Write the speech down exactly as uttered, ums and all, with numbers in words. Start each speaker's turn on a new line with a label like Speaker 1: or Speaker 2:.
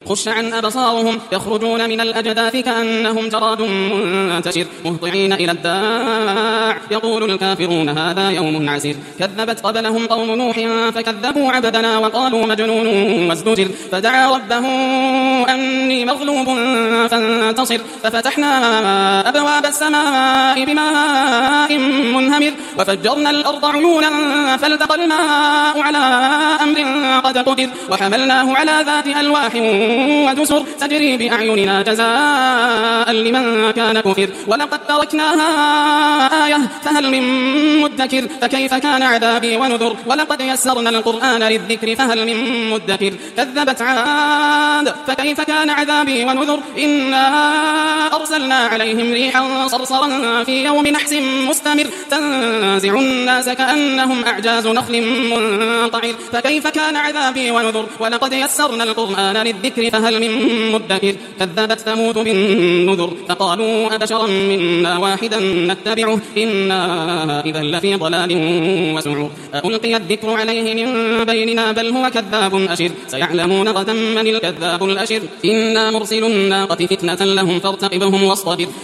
Speaker 1: خش عن أبصارهم يخرجون من الأجداث كأنهم جراد منتشر مهطعين إلى الداع يقول الكافرون هذا يوم عسير كذبت قبلهم قوم نوح فكذبوا عبدنا وقالوا مجنون وازدجر فدعا ربه أني مغلوب فانتصر ففتحنا أبواب السماء بماء منهمر وفجرنا الأرض عيونا فالتقى الماء على أمر قد قدر وحملناه على ذات ألواح ودسر تجري بأعيننا جزاء لمن كان كفر ولقد تركناها آية فهل من مدكر فكيف كان عذابي ونذر ولقد يسرنا القرآن للذكر فهل من مدكر كذبت عاد فكيف كان عذابي ونذر إنا أرسلنا عليهم ريحا صرصرا في يوم نحس مستمر تنزع الناس كأنهم أعجاز نخل منقعر فكيف كان عذابي ونذر ولقد يسرنا القرآن للذكر فهل من مدكر كذبت ثمود بالنذر فقالوا أبشرا منا واحدا نتبعه إنا إذا لفي ضلال وسعور ألقي الذكر عليه من بيننا بل هو كذاب أشر سيعلمون غدا من الكذاب الأشر إنا مرسل الناقة فتنة لهم فارتقبهم واصطبر